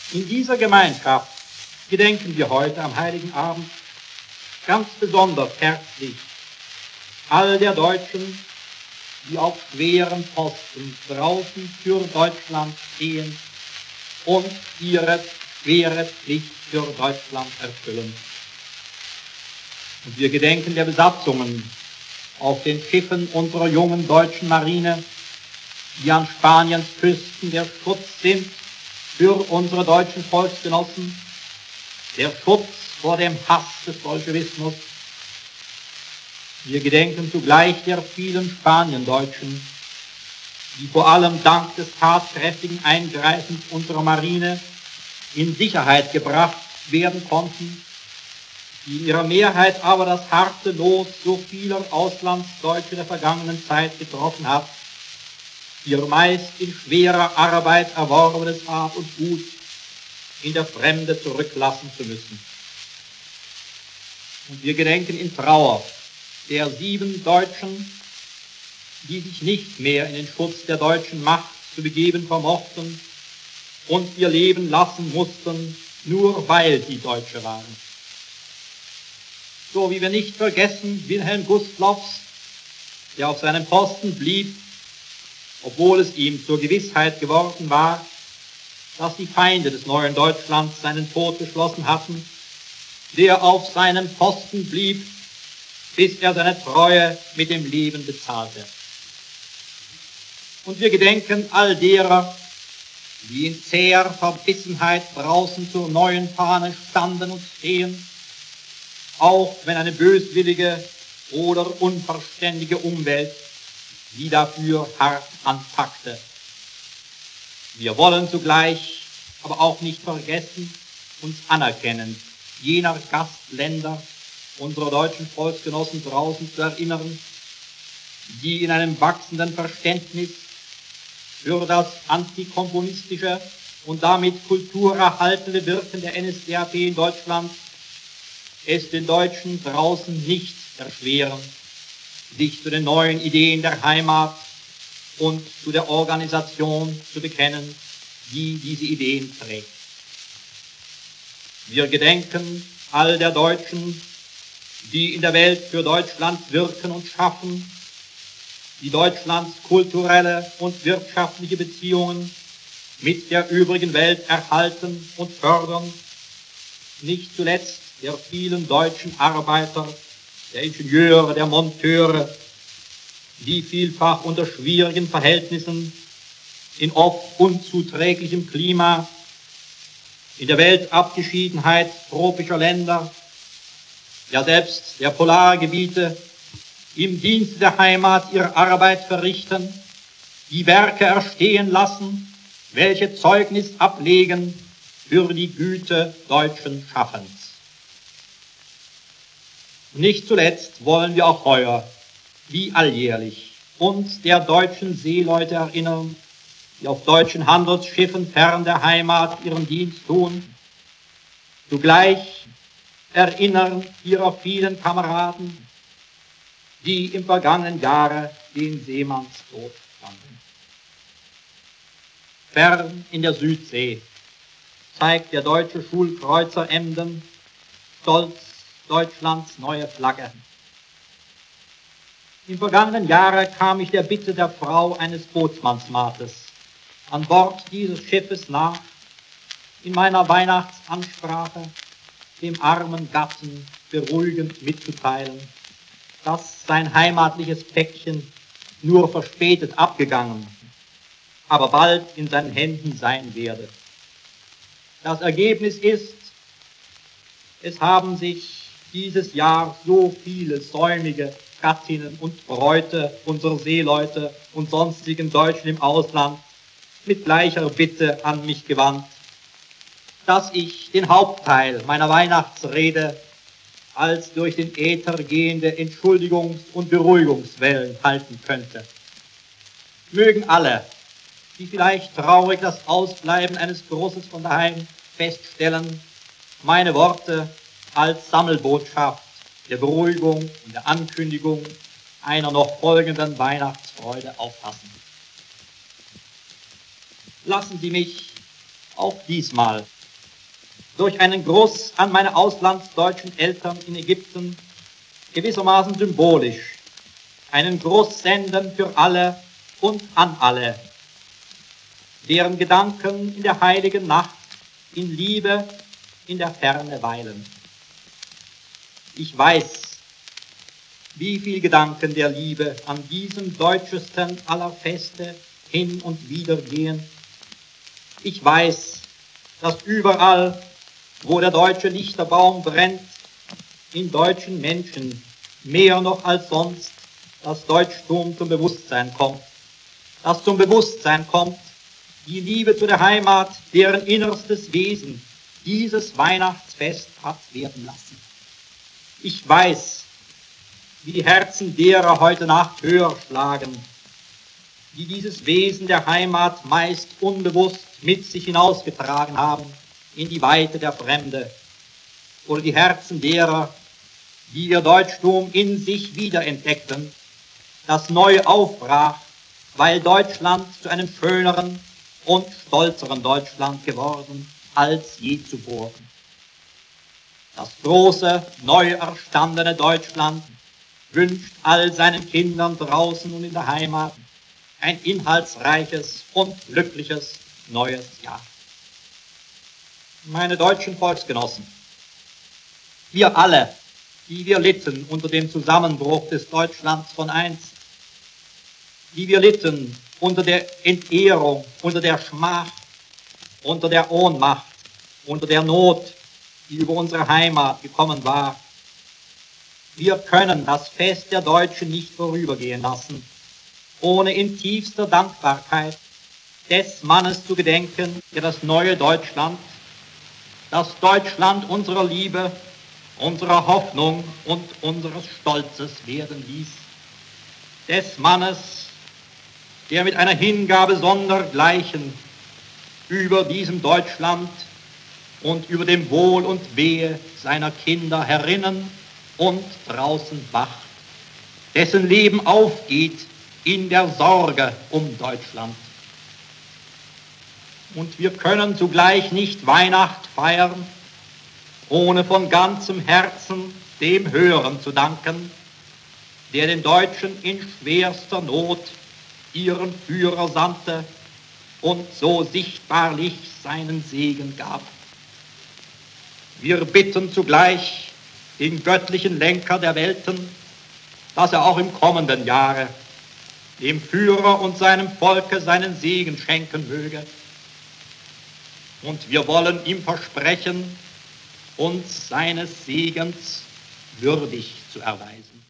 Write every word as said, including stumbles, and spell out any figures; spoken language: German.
In dieser Gemeinschaft gedenken wir heute am Heiligen Abend ganz besonders herzlich all der Deutschen, die auf schweren Posten draußen für Deutschland stehen und ihre schwere Pflicht für Deutschland erfüllen. Und wir gedenken der Besatzungen auf den Schiffen unserer jungen deutschen Marine, die an Spaniens Küsten der Schutz sind für unsere deutschen Volksgenossen, der Schutz vor dem Hass des Bolschewismus. Wir gedenken zugleich der vielen Spaniendeutschen, die vor allem dank des tatkräftigen Eingreifens unserer Marine in Sicherheit gebracht werden konnten, die in ihrer Mehrheit aber das harte Los so vieler Auslandsdeutsche der vergangenen Zeit getroffen hat, ihr meist in schwerer Arbeit erworbenes Hab und Gut in der Fremde zurücklassen zu müssen. Und wir gedenken in Trauer der sieben Deutschen, die sich nicht mehr in den Schutz der deutschen Macht zu begeben vermochten und ihr Leben lassen mussten, nur weil sie Deutsche waren. So wie wir nicht vergessen Wilhelm Gustloffs, der auf seinem Posten blieb, obwohl es ihm zur Gewissheit geworden war, dass die Feinde des neuen Deutschlands seinen Tod beschlossen hatten, der auf seinem Posten blieb, bis er seine Treue mit dem Leben bezahlte. Und wir gedenken all derer, die in zäher Verbissenheit draußen zur neuen Fahne standen und stehen, auch wenn eine böswillige oder unverständige Umwelt sie dafür hart anpackte. Wir wollen zugleich aber auch nicht vergessen, uns anerkennend jener Gastländer unserer deutschen Volksgenossen draußen zu erinnern, die in einem wachsenden Verständnis für das antikommunistische und damit kulturerhaltende Wirken der N S D A P in Deutschland es den Deutschen draußen nicht erschweren, sich zu den neuen Ideen der Heimat und zu der Organisation zu bekennen, die diese Ideen trägt. Wir gedenken all der Deutschen, die in der Welt für Deutschland wirken und schaffen, die Deutschlands kulturelle und wirtschaftliche Beziehungen mit der übrigen Welt erhalten und fördern, nicht zuletzt der vielen deutschen Arbeiter, der Ingenieure, der Monteure, die vielfach unter schwierigen Verhältnissen, in oft unzuträglichem Klima, in der Weltabgeschiedenheit tropischer Länder, ja selbst der Polargebiete, im Dienste der Heimat ihre Arbeit verrichten, die Werke erstehen lassen, welche Zeugnis ablegen für die Güte deutschen Schaffens. Nicht zuletzt wollen wir auch heuer, wie alljährlich, uns der deutschen Seeleute erinnern, die auf deutschen Handelsschiffen fern der Heimat ihren Dienst tun, zugleich erinnern ihrer vielen Kameraden, die im vergangenen Jahre den Seemannstod standen. Fern in der Südsee zeigt der deutsche Schulkreuzer Emden stolz Deutschlands neue Flagge. Im vergangenen Jahre kam ich der Bitte der Frau eines Bootsmannsmates an Bord dieses Schiffes nach, in meiner Weihnachtsansprache dem armen Gatten beruhigend mitzuteilen, dass sein heimatliches Päckchen nur verspätet abgegangen, aber bald in seinen Händen sein werde. Das Ergebnis ist, es haben sich dieses Jahr so viele säumige Gattinnen und Bräute unserer Seeleute und sonstigen Deutschen im Ausland mit gleicher Bitte an mich gewandt, dass ich den Hauptteil meiner Weihnachtsrede als durch den Äther gehende Entschuldigungs- und Beruhigungswellen halten könnte. Mögen alle, die vielleicht traurig das Ausbleiben eines Grusses von daheim feststellen, meine Worte als Sammelbotschaft der Beruhigung und der Ankündigung einer noch folgenden Weihnachtsfreude auffassen. Lassen Sie mich auch diesmal durch einen Gruß an meine auslandsdeutschen Eltern in Ägypten gewissermaßen symbolisch einen Gruß senden für alle und an alle, deren Gedanken in der heiligen Nacht in Liebe in der Ferne weilen. Ich weiß, wie viel Gedanken der Liebe an diesem deutschesten aller Feste hin und wieder gehen. Ich weiß, dass überall, wo der deutsche Lichterbaum brennt, in deutschen Menschen mehr noch als sonst das Deutschtum zum Bewusstsein kommt, das zum Bewusstsein kommt, die Liebe zu der Heimat, deren innerstes Wesen dieses Weihnachtsfest hat werden lassen. Ich weiß, wie die Herzen derer heute Nacht höher schlagen, die dieses Wesen der Heimat meist unbewusst mit sich hinausgetragen haben in die Weite der Fremde, oder die Herzen derer, die ihr Deutschtum in sich wiederentdeckten, das neu aufbrach, weil Deutschland zu einem schöneren und stolzeren Deutschland geworden als je zuvor. Das große, neu erstandene Deutschland wünscht all seinen Kindern draußen und in der Heimat ein inhaltsreiches und glückliches neues Jahr. Meine deutschen Volksgenossen, wir alle, die wir litten unter dem Zusammenbruch des Deutschlands von einst, die wir litten unter der Entehrung, unter der Schmach, unter der Ohnmacht, unter der Not, die über unsere Heimat gekommen war. Wir können das Fest der Deutschen nicht vorübergehen lassen, ohne in tiefster Dankbarkeit des Mannes zu gedenken, der das neue Deutschland, das Deutschland unserer Liebe, unserer Hoffnung und unseres Stolzes werden ließ. Des Mannes, der mit einer Hingabe sondergleichen über diesem Deutschland und über dem Wohl und Wehe seiner Kinder herinnen und draußen wacht, dessen Leben aufgeht in der Sorge um Deutschland. Und wir können zugleich nicht Weihnacht feiern, ohne von ganzem Herzen dem Höheren zu danken, der den Deutschen in schwerster Not ihren Führer sandte und so sichtbarlich seinen Segen gab. Wir bitten zugleich den göttlichen Lenker der Welten, dass er auch im kommenden Jahre dem Führer und seinem Volke seinen Segen schenken möge. Und wir wollen ihm versprechen, uns seines Segens würdig zu erweisen.